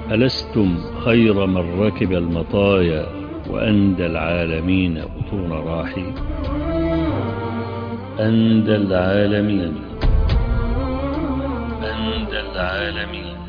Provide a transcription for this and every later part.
ألستم خير من ركب المطايا وأندى العالمين بطون راحي. أندى العالمين، أندى العالمين.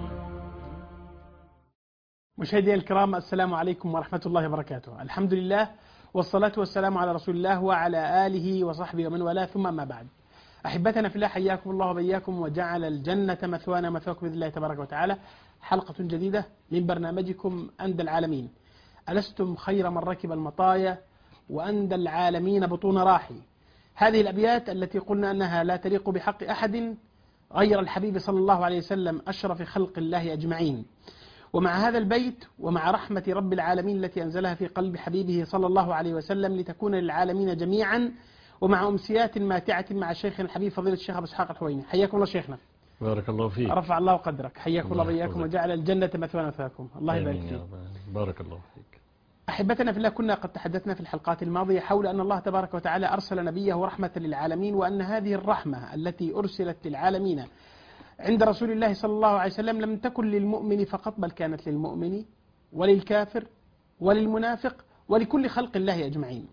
مشاهدينا الكرام، السلام عليكم ورحمة الله وبركاته. الحمد لله والصلاة والسلام على رسول الله وعلى آله وصحبه ومن والاه، ثم ما بعد. أحبتنا في الله، حياكم الله وبياكم وجعل الجنة مثوانا مثواكم بإذن الله تبارك وتعالى. حلقة جديدة من برنامجكم أندى العالمين. ألستم خير من ركب المطايا وأندى العالمين بطون راحي. هذه الأبيات التي قلنا أنها لا تليق بحق أحد غير الحبيب صلى الله عليه وسلم أشرف خلق الله أجمعين. ومع هذا البيت ومع رحمة رب العالمين التي أنزلها في قلب حبيبه صلى الله عليه وسلم لتكون للعالمين جميعا، ومع أمسيات ماتعة مع شيخنا الحبيب فضيلة الشيخ أبو إسحاق الحويني. حياكم الله شيخنا. بارك الله فيك. رفع الله قدرك. حياكم الله وبياكم وجعل الجنة مثوانا مثواكم. الله يبارك فيك. بارك الله فيك. أحبتنا في الله، كنا قد تحدثنا في الحلقات الماضية حول أن الله تبارك وتعالى أرسل نبيه رحمة للعالمين، وأن هذه الرحمة التي أرسلت للعالمين عند رسول الله صلى الله عليه وسلم لم تكن للمؤمن فقط، بل كانت للمؤمن وللكافر وللمنافق ولكل خلق الله أجمعين.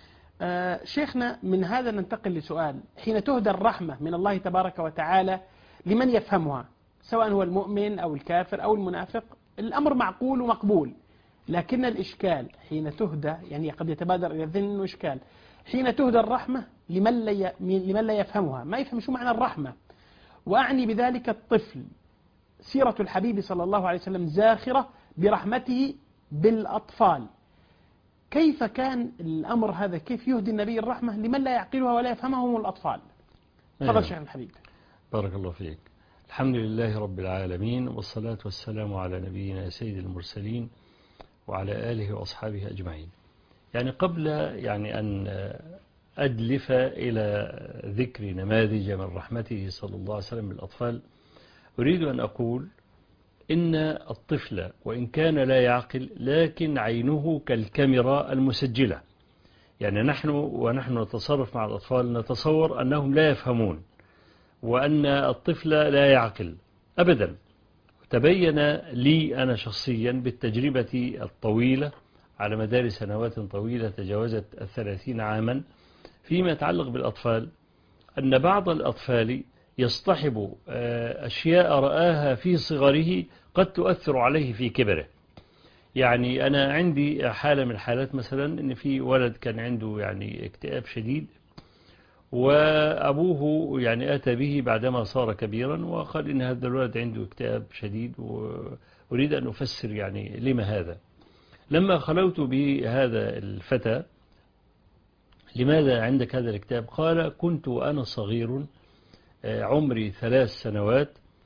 شيخنا، من هذا ننتقل لسؤال: حين تهدى الرحمة من الله تبارك وتعالى لمن يفهمها، سواء هو المؤمن أو الكافر أو المنافق، الأمر معقول ومقبول، لكن الإشكال حين تهدى، يعني قد يتبادر إلى الذهن أنه إشكال، حين تهدى الرحمة لمن لا يفهمها، ما يفهم شو معنى الرحمة. وأعني بذلك الطفل. سيرة الحبيب صلى الله عليه وسلم زاخرة برحمته بالأطفال. كيف كان الأمر هذا؟ كيف يهدي النبي الرحمة لمن لا يعقلها ولا يفهمهم الأطفال؟ تفضل شيخ الحبيب. بارك الله فيك. الحمد لله رب العالمين، والصلاة والسلام على نبينا سيد المرسلين وعلى آله وأصحابه أجمعين. يعني قبل أن أدلف إلى ذكر نماذج من رحمته صلى الله عليه وسلم بالأطفال، أريد أن أقول إن الطفل وإن كان لا يعقل، لكن عينه كالكاميرا المسجلة. يعني ونحن نتصرف مع الأطفال نتصور أنهم لا يفهمون وأن الطفل لا يعقل أبدا. تبين لي أنا شخصيا بالتجربة الطويلة على مدار سنوات طويلة تجاوزت 30 عاما فيما يتعلق بالأطفال، أن بعض الأطفال يصطحب أشياء رآها في صغره قد تؤثر عليه في كبره. يعني أنا عندي حالة من الحالات، مثلا أن في ولد كان عنده اكتئاب شديد، وأبوه أتى به بعدما صار كبيرا وقال إن هذا الولد عنده اكتئاب شديد، وأريد أن أفسر لما هذا. لما خلوت بهذا الفتى: لماذا عندك هذا الاكتئاب؟ قال: كنت وأنا صغير عمري 3 سنوات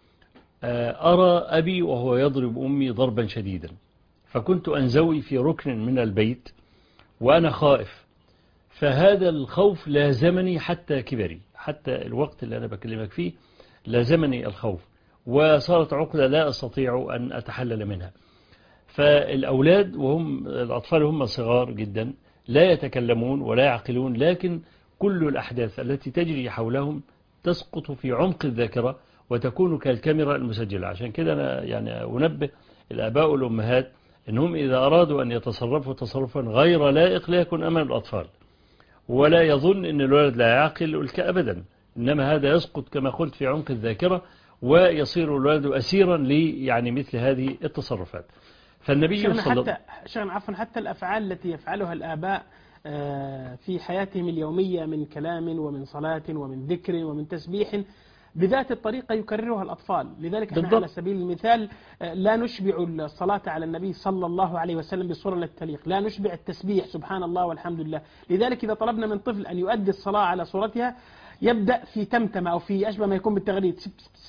أرى أبي وهو يضرب أمي ضربا شديدا، فكنت أنزوي في ركن من البيت وأنا خائف، فهذا الخوف لازمني حتى كبري، حتى الوقت اللي أنا بكلمك فيه لازمني الخوف، وصارت عقدة لا أستطيع أن أتحلل منها. فالأولاد وهم الأطفال هم صغار جدا لا يتكلمون ولا يعقلون، لكن كل الأحداث التي تجري حولهم تسقط في عمق الذاكرة وتكون كالكاميرا المسجلة. عشان كده أنا أنبه الآباء والأمهات أنهم إذا أرادوا أن يتصرفوا تصرفا غير لائق لا يكون أمام الأطفال، ولا يظن أن الولد لا يعقل أبدا، إنما هذا يسقط كما قلت في عمق الذاكرة ويصير الولد أسيرا مثل هذه التصرفات. فالنبي حتى الأفعال التي يفعلها الآباء في حياتهم اليومية من كلام ومن صلاة ومن ذكر ومن تسبيح بذات الطريقة يكررها الأطفال. لذلك احنا على سبيل المثال لا نشبع الصلاة على النبي صلى الله عليه وسلم بصورة التي تليق، لا نشبع التسبيح سبحان الله والحمد لله. لذلك إذا طلبنا من طفل أن يؤدي الصلاة على صورتها يبدأ في تمتمة أو في أشبه ما يكون بالتغريد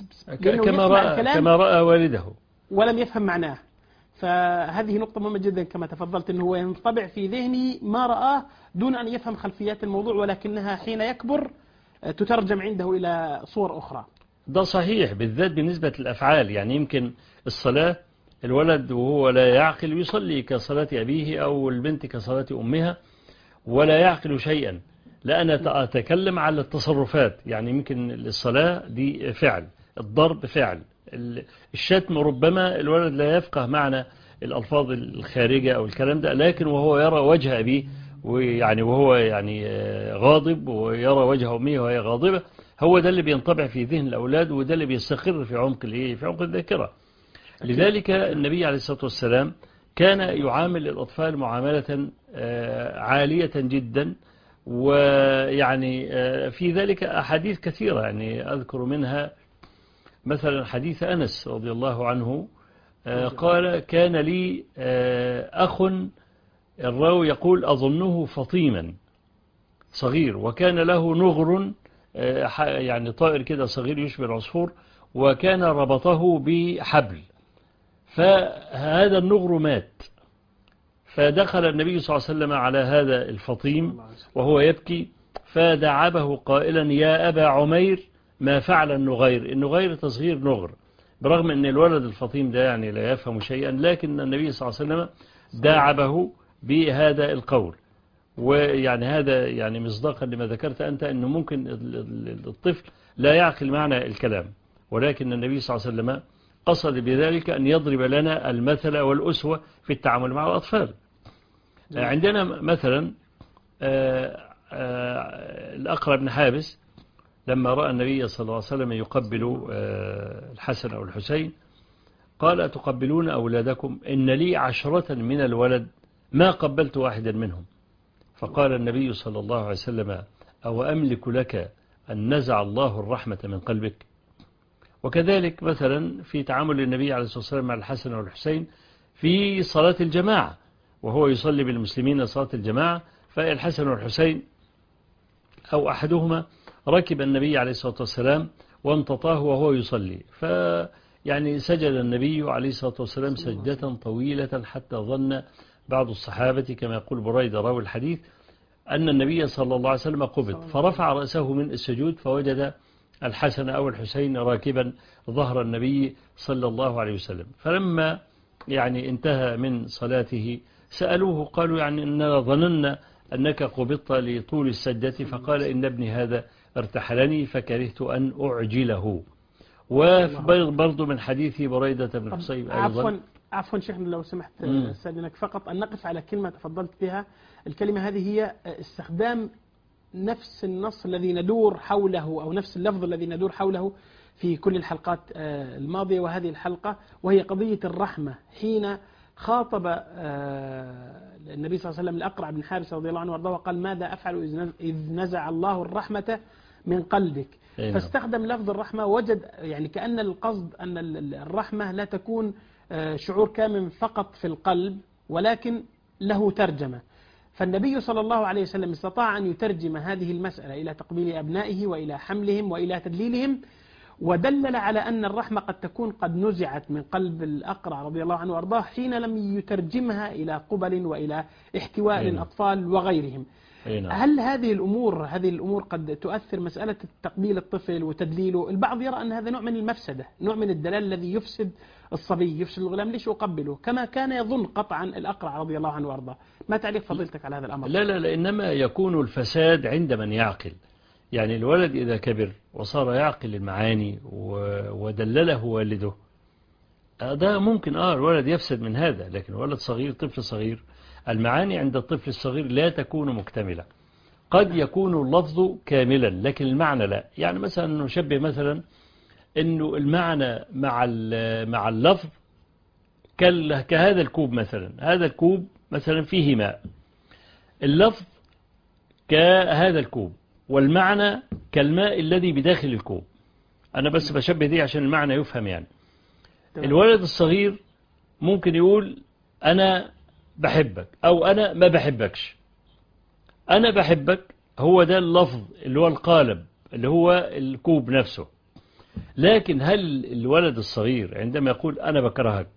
كما رأى والده ولم يفهم معناه. فهذه نقطة مهمة جدا كما تفضلت، أنه هو ينطبع في ذهنه ما رآه دون أن يفهم خلفيات الموضوع، ولكنها حين يكبر تترجم عنده إلى صور أخرى. ده صحيح، بالذات بالنسبة للأفعال. يمكن الصلاة، الولد وهو لا يعقل يصلي كصلاة أبيه أو البنت كصلاة أمها ولا يعقل شيئا. لا، أنا أتكلم على التصرفات. يمكن الصلاة دي فعل، الضرب فعل، الشتم ربما الولد لا يفقه معنى الألفاظ الخارجة أو الكلام ده، لكن وهو يرى وجه أبيه ويعني وهو يعني غاضب، ويرى وجه أمه وهي غاضبة، هو ده اللي بينطبع في ذهن الأولاد، وده اللي بيستقر في عمق في عمق الذاكرة. لذلك النبي عليه الصلاة والسلام كان يعامل الأطفال معاملة عالية جدا، ويعني في ذلك أحاديث كثيرة، يعني أذكر منها مثلا حديث أنس رضي الله عنه قال: كان لي أخ، الراوي يقول أظنه فطيما صغير، وكان له نغر يعني طائر كده صغير يشبه العصفور، وكان ربطه بحبل، فهذا النغر مات، فدخل النبي صلى الله عليه وسلم على هذا الفطيم وهو يبكي، فدعبه قائلا: يا أبا عمير ما فعل النغير. النغير تصغير نغر، برغم أن الولد الفطيم ده يعني لا يفهم شيئا، لكن النبي صلى الله عليه وسلم داعبه بهذا القول. ويعني هذا يعني مصداقا لما ذكرت أنت، أنه ممكن الطفل لا يعقل معنى الكلام، ولكن النبي صلى الله عليه وسلم قصد بذلك أن يضرب لنا المثل والأسوة في التعامل مع الأطفال. عندنا مثلا الأقرع بن حابس لما رأى النبي صلى الله عليه وسلم يقبل الحسن أو الحسين قال: أتقبلون أولادكم؟ إن لي 10 من الولد ما قبلت واحدا منهم. فقال النبي صلى الله عليه وسلم: أو أملك لك أن نزع الله الرحمة من قلبك؟ وكذلك مثلا في تعامل النبي عليه الصلاة والسلام مع الحسن والحسين في صلاة الجماعة، وهو يصلي بالمسلمين صلاة الجماعة، فالحسن والحسين أو أحدهما ركب النبي عليه الصلاة والسلام وامتطاه وهو يصلي، فيعني سجد النبي عليه الصلاة والسلام سجدة طويلة حتى ظن بعض الصحابة كما يقول بريدة راوي الحديث أن النبي صلى الله عليه وسلم قبض، فرفع رأسه من السجود فوجد الحسن أو الحسين راكبا ظهر النبي صلى الله عليه وسلم. فلما يعني انتهى من صلاته سألوه قالوا: يعني إننا ظننا أنك قبضت لطول السجدة، فقال: إن ابني هذا ارتحلني فكرهت أن أعجله. وبرضو من حديث بريدة بن حصيب أيضا. عفوا شيخنا لو سمحت استاذنك فقط أن نقف على كلمة تفضلت بها. الكلمة هذه هي استخدام نفس النص الذي ندور حوله أو نفس اللفظ الذي ندور حوله في كل الحلقات الماضية وهذه الحلقة، وهي قضية الرحمة. حين خاطب النبي صلى الله عليه وسلم الأقرع بن حابس رضي الله عنه وارضاه وقال: ماذا أفعل إذ نزع الله الرحمة من قلبك؟ فاستخدم لفظ الرحمة، وجد يعني كأن القصد أن الرحمة لا تكون شعور كامل فقط في القلب، ولكن له ترجمة. فالنبي صلى الله عليه وسلم استطاع أن يترجم هذه المسألة إلى تقبيل أبنائه وإلى حملهم وإلى تدليلهم، ودلل على أن الرحمة قد تكون قد نزعت من قلب الأقرع رضي الله عنه وارضاه حين لم يترجمها إلى قبل وإلى احتواء للأطفال وغيرهم. هل هذه الأمور قد تؤثر مسألة تقبيل الطفل وتدليله؟ البعض يرى أن هذا نوع من المفسدة، نوع من الدلال الذي يفسد الصبي، يفسد الغلام. ليش أقبله؟ كما كان يظن قطعا الأقرع رضي الله عنه وارضاه. ما تعليق فضيلتك على هذا الأمر؟ لا، إنما يكون الفساد عند من يعقل. يعني الولد إذا كبر وصار يعقل المعاني ودلله والده، ده ممكن الولد يفسد من هذا. لكن ولد صغير، طفل صغير، المعاني عند الطفل الصغير لا تكون مكتملة. قد يكون اللفظ كاملا لكن المعنى لا. يعني مثلا نشبه مثلا أنه المعنى مع اللفظ كهذا الكوب مثلا. هذا الكوب مثلا فيه ماء، اللفظ كهذا الكوب، والمعنى كالماء الذي بداخل الكوب. أنا بس بشبه دي عشان المعنى يفهم. يعني الولد الصغير ممكن يقول: أنا بحبك، أو أنا ما بحبكش. أنا بحبك هو ده اللفظ اللي هو القالب اللي هو الكوب نفسه. لكن هل الولد الصغير عندما يقول أنا بكرهك،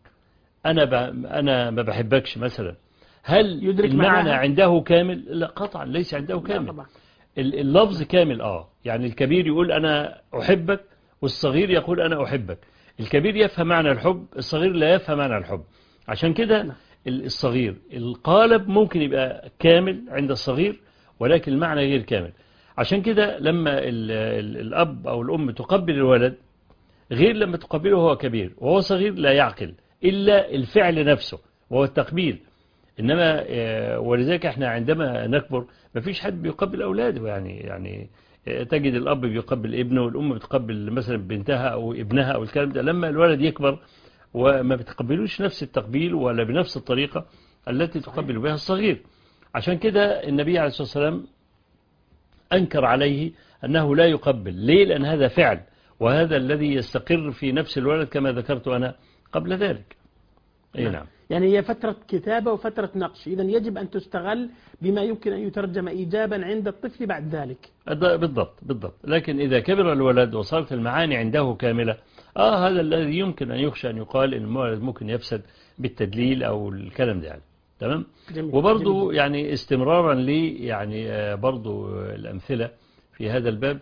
أنا ما بحبكش مثلا، هل المعنى عنده كامل؟ لا قطعا ليس عنده كامل. اللفظ كامل يعني الكبير يقول أنا أحبك، والصغير يقول أنا أحبك. الكبير يفهم معنى الحب، الصغير لا يفهم معنى الحب. عشان كده الصغير القالب ممكن يبقى كامل عند الصغير، ولكن المعنى غير كامل. عشان كده لما الأب أو الأم تقبل الولد غير لما تقبله وهو كبير، وهو صغير لا يعقل إلا الفعل نفسه وهو التقبيل. إنما ولذلك احنا عندما نكبر ما فيش حد بيقبل أولاده، يعني تجد الأب بيقبل ابنه والأم بتقبل مثلا بنتها أو ابنها أو الكلام ده. لما الولد يكبر وما بتقبلوش نفس التقبيل ولا بنفس الطريقة التي تقبل بها الصغير. عشان كده النبي عليه الصلاة والسلام أنكر عليه أنه لا يقبل. ليه؟ لأن هذا فعل، وهذا الذي يستقر في نفس الولد كما ذكرت أنا قبل ذلك. نعم. يعني هي فترة كتابة وفترة نقش، إذن يجب أن تستغل بما يمكن أن يترجم إيجابا عند الطفل بعد ذلك. بالضبط. لكن إذا كبر الولد وصارت المعاني عنده كاملة، هذا الذي يمكن أن يخشى أن يقال إن الولد ممكن يفسد بالتدليل أو الكلام ده يعني. تمام. وبرضو يعني استمرارا لي يعني برضو الأمثلة في هذا الباب،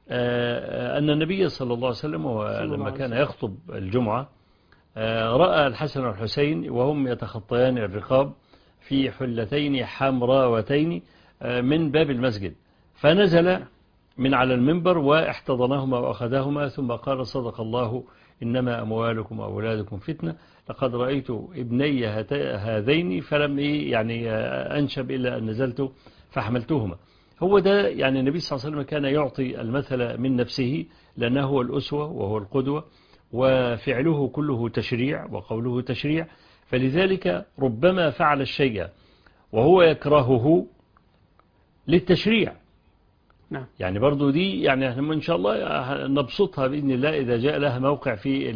أن النبي صلى الله عليه وسلم لما كان يخطب الجمعة رأى الحسن والحسين وهم يتخطيان الرقاب في حلتين حمراوتين من باب المسجد، فنزل من على المنبر واحتضنهما وأخذهما ثم قال: صدق الله، إنما أموالكم وأولادكم فتنة، لقد رأيت ابني هذين فلم يعني أنشب إلا أن نزلت فحملتهما. هو ده يعني النبي صلى الله عليه وسلم كان يعطي المثل من نفسه، لأنه هو الأسوة وهو القدوة، وفعله كله تشريع وقوله تشريع. فلذلك ربما فعل الشيء وهو يكرهه للتشريع. نعم. يعني برضو دي يعني احنا إن شاء الله نبسطها بإذن الله إذا جاء لها موقع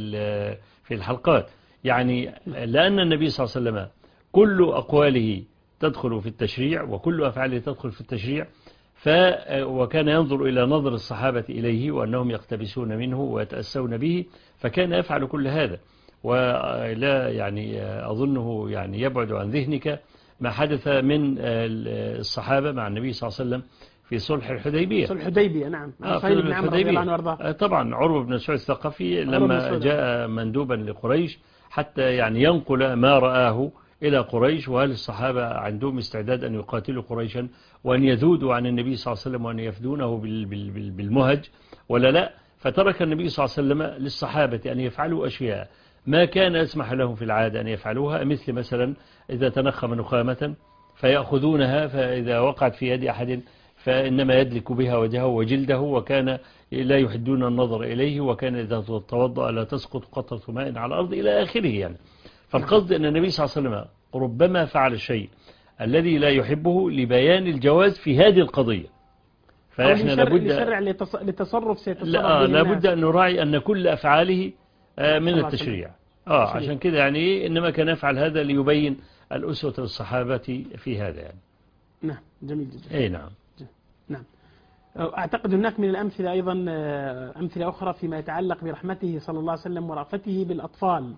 في الحلقات. يعني لأن النبي صلى الله عليه وسلم كل أقواله تدخل في التشريع وكل أفعاله تدخل في التشريع، وكان ينظر إلى نظر الصحابة إليه وأنهم يقتبسون منه ويتأسون به، فكان يفعل كل هذا. ولا يعني أظنه يعني يبعد عن ذهنك ما حدث من الصحابة مع النبي صلى الله عليه وسلم في صلح الحديبية. صلح الحديبية، نعم. في الحديبية طبعا عروة بن مسعود الثقفي لما جاء مندوبا لقريش حتى يعني ينقل ما رآه إلى قريش، وهل الصحابة عندهم استعداد أن يقاتلوا قريشا وأن يذودوا عن النبي صلى الله عليه وسلم وأن يفدونه بالمهج ولا لا. فترك النبي صلى الله عليه وسلم للصحابة أن يفعلوا أشياء ما كان يسمح لهم في العادة أن يفعلوها، مثل إذا تنخم نخامة فيأخذونها، فإذا وقعت في يد أحد فإنما يدلك بها وجهه وجلده، وكان لا يحدون النظر إليه، وكان إذا توضأ لا تسقط قطرة ماء على الأرض إلى آخره يعني. فالقصد أن النبي صلى الله عليه وسلم ربما فعل الشيء الذي لا يحبه لبيان الجواز في هذه القضية. فإحنا لابد لتصرف سيتصرف لابد أن نراعي أن كل أفعاله من التشريع. عشان كده يعني إنما كان يفعل هذا ليبين الأسوة للصحابة في هذا يعني. نعم، جميل جدا. نعم. نعم. أعتقد هناك من الأمثلة أيضا أمثلة أخرى فيما يتعلق برحمته صلى الله عليه وسلم ورأفته بالأطفال،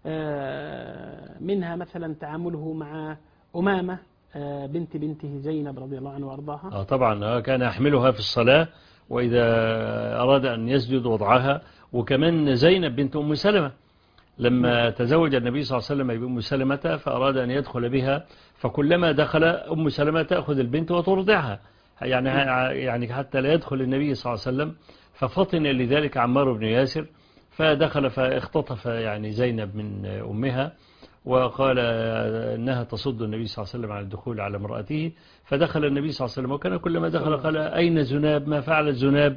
منها مثلا تعامله مع أمامة بنت بنته زينب رضي الله عنها وأرضاها. طبعا كان يحملها في الصلاة، وإذا أراد أن يسجد وضعها. وكمان زينب بنت أم سلمة لما تزوج النبي صلى الله عليه وسلم بأم سلمة فأراد أن يدخل بها، فكلما دخل أم سلمة تأخذ البنت وترضعها، يعني حتى لا يدخل النبي صلى الله عليه وسلم. ففطن لذلك عمار بن ياسر فدخل فاختطف يعني زينب من أمها، وقال أنها تصد النبي صلى الله عليه وسلم عن الدخول على امرأته. فدخل النبي صلى الله عليه وسلم، وكان كلما دخل قال: أين زناب؟ ما فعل زناب؟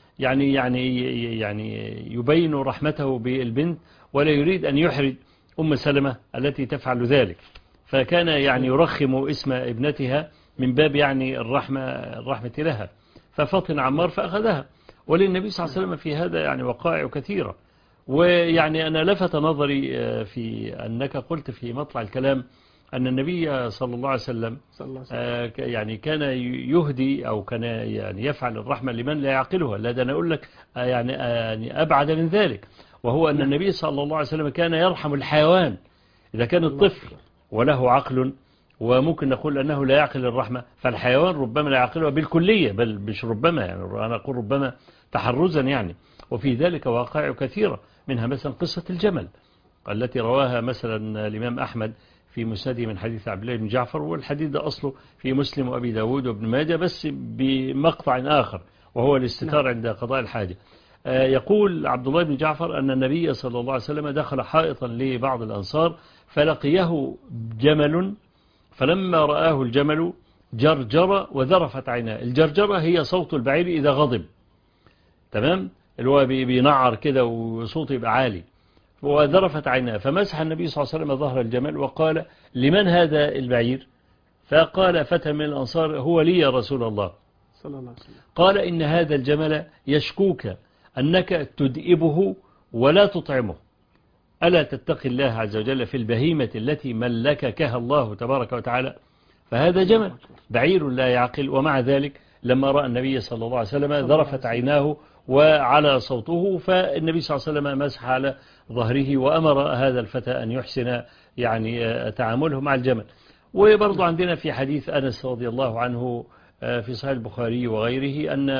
يعني يبين رحمته بالبنت ولا يريد أن يحرج أم سلمة التي تفعل ذلك. فكان يعني يرخم اسم ابنتها من باب يعني الرحمة لها. ففطن عمار فأخذها. وللنبي صلى الله عليه وسلم في هذا يعني وقائع كثيرة. ويعني أنا لفت نظري في أنك قلت في مطلع الكلام أن النبي صلى الله عليه وسلم يعني كان يهدي أو كان يعني يفعل الرحمة لمن لا يعقلها. لا، ده أنا أقول لك يعني أبعد من ذلك، وهو أن النبي صلى الله عليه وسلم كان يرحم الحيوان إذا كان الطفل وله عقل، وممكن نقول أنه لا يعقل الرحمة، فالحيوان ربما لا يعقلها بالكلية، بل مش ربما، يعني أنا أقول ربما تحرزا يعني. وفي ذلك واقع كثيرة، منها مثلا قصة الجمل التي رواها مثلا الإمام أحمد في مسنده من حديث عبد الله بن جعفر، والحديث ده أصله في مسلم وأبي داود وابن ماجه بس بمقطع آخر، وهو الاستتار عند قضاء الحاجة. يقول عبد الله بن جعفر أن النبي صلى الله عليه وسلم دخل حائطا لبعض الأنصار فلقيه جمل، فلما رآه الجمل جرجر وذرفت عيناه. الجرجرة هي صوت البعير إذا غضب، تمام، اللي هو بينعر كده وصوته يبقى عالي. وذرفت عيناه فمسح النبي صلى الله عليه وسلم ظهر الجمل وقال: لمن هذا البعير؟ فقال فتى من الأنصار: هو لي يا رسول الله. صلى الله عليه وسلم. قال: إن هذا الجمل يشكوك أنك تدئبه ولا تطعمه، ألا تتقي الله عز وجل في البهيمة التي ملككها الله تبارك وتعالى؟ فهذا جمل بعير لا يعقل، ومع ذلك لما رأى النبي صلى الله عليه وسلم ذرفت عيناه وعلى صوته، فالنبي صلى الله عليه وسلم مسح على ظهره وأمر هذا الفتى أن يحسن يعني تعامله مع الجمل. وبرضو عندنا في حديث أنس رضي الله عنه في صحيح البخاري وغيره أن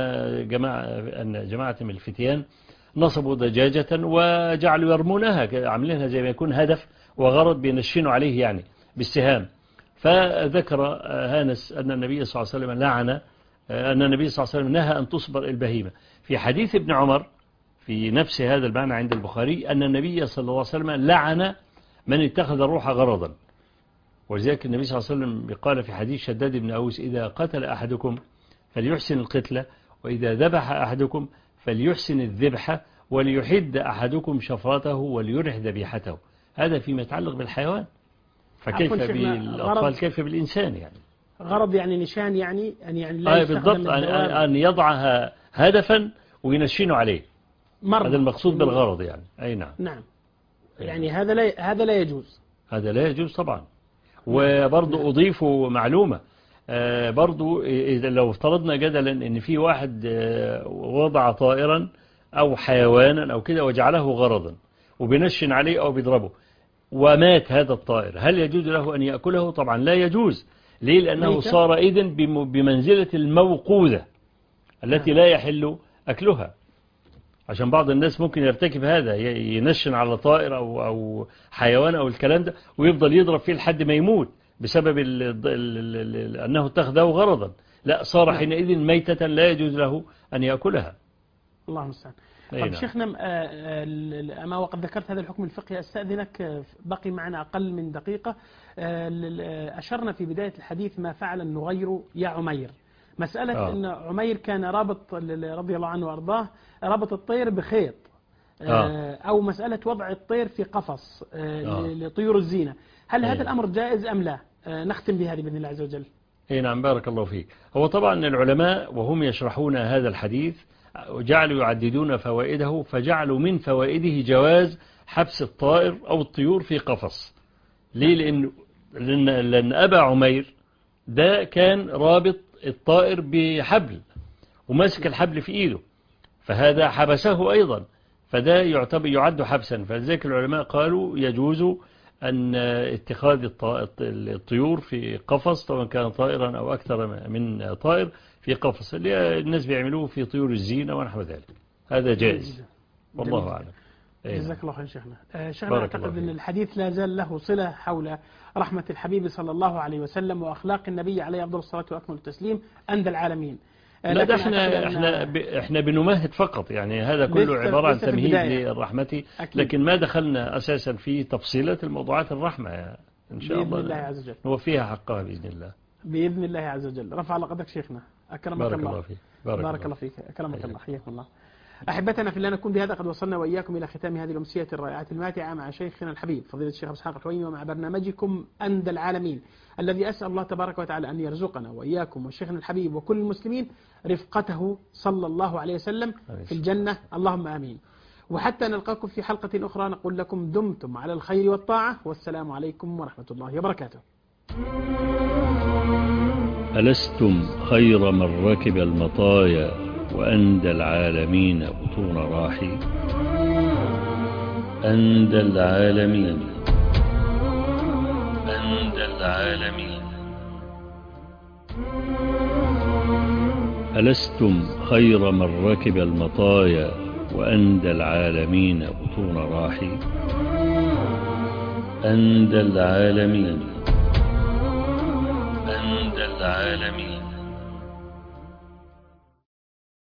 جماعة من الفتيان نصبوا دجاجة وجعلوا يرمونها، عاملينها زي ما يكون هدف وغرض بينشنوا عليه يعني بالسهام. فذكر هانس أن النبي صلى الله عليه وسلم أن النبي صلى الله عليه وسلم نهى أن تصبر البهيمة. في حديث ابن عمر في نفس هذا المعنى عند البخاري أن النبي صلى الله عليه وسلم لعن من اتخذ الروح غرضا. ولذلك النبي صلى الله عليه وسلم قال في حديث شداد بن أوس: إذا قتل أحدكم فليحسن القتلة، وإذا ذبح أحدكم فليحسن الذبح، وليحد أحدكم شفرته وليرح ذبيحته. هذا فيما يتعلق بالحيوان، فكيف بالأطفال كيف بالإنسان يعني؟ غرض يعني نشان يعني لا بالضبط أن يضعها هدفا وينشنوا عليه، هذا المقصود بالغرض يعني. أي نعم. نعم، يعني هذا لا يجوز. هذا لا يجوز طبعا. وبرضو أضيف معلومة، برضو إذا لو افترضنا جدلا أن في واحد وضع طائرا أو حيوانا أو كده وجعله غرضا وبنشن عليه أو بيضربه ومات هذا الطائر، هل يجوز له أن يأكله؟ طبعا لا يجوز. ليه؟ لأنه صار إذن بمنزلة الموقوذة التي لا يحل أكلها. عشان بعض الناس ممكن يرتكب هذا، ينشن على طائر أو حيوان أو الكلام ده ويفضل يضرب فيه لحد ما يموت بسبب أنه اتخذه غرضا. لا، صار حينئذ ميتة لا يجوز له أن يأكلها. الله المستعان. طيب شيخنا، أما وقد ذكرت هذا الحكم الفقهي، أستأذنك، بقي معنا أقل من دقيقة. أشرنا في بداية الحديث ما فعل النغير يا عمير، مسألة أن عمير كان رابط رضي الله عنه وأرضاه رابط الطير بخيط، أو مسألة وضع الطير في قفص لطيور الزينة. هل هذا الأمر جائز أم لا؟ نختم بهذه بإذن الله عز وجل. نعم، بارك الله فيك. هو طبعا العلماء وهم يشرحون هذا الحديث جعلوا يعددون فوائده، فجعلوا من فوائده جواز حبس الطائر أو الطيور في قفص. ليه؟ لأن أبا عمير ده كان رابط الطائر بحبل وماسك الحبل في إيده، فهذا حبسه أيضا، فده يعد حبسا. فلذلك العلماء قالوا يجوز أن اتخاذ الطيور في قفص، طبعا كان طائرا أو أكثر من طائر في قفص، اللي الناس بيعملوه في طيور الزينة ونحو ذلك، هذا جائز والله أعلم. جزاك الله خير شيخنا. شيخنا، أعتقد أن الحديث لا زال له صلة حول رحمة الحبيب صلى الله عليه وسلم وأخلاق النبي عليه أفضل الصلاة وأكمل التسليم عند العالمين. لا، ده احنا بنمهد فقط، يعني هذا كله عبارة عن تمهيد للرحمة، لكن ما دخلنا أساسا في تفصيلات الموضوعات الرحمة إن شاء الله. بإذن الله عز وجل نوفيها حقها بإذن الله. بإذن الله عز وجل. رفع على قدرك شيخنا، أكرمك بارك الله. الله فيك. بارك الله فيك، أكرمك الله، حياكم الله. أحبتنا في الله، نكون بهذا قد وصلنا وإياكم إلى ختام هذه الأمسية الرائعة الماتعة مع شيخنا الحبيب فضيلة الشيخ أبو إسحاق الحويني، ومع برنامجكم أندى العالمين، الذي أسأل الله تبارك وتعالى أن يرزقنا وإياكم وشيخنا الحبيب وكل المسلمين رفقته صلى الله عليه وسلم في الجنة، اللهم آمين. وحتى نلقاكم في حلقة أخرى نقول لكم دمتم على الخير والطاعة، والسلام عليكم ورحمة الله وبركاته. ألستم خير من ركب المطايا وأندى العالمين بطون راحي؟ أندى العالمين، أندى العالمين. ألستم خير من ركب المطايا وأندى العالمين بطون راحي؟ أندى العالمين، أندى العالمين.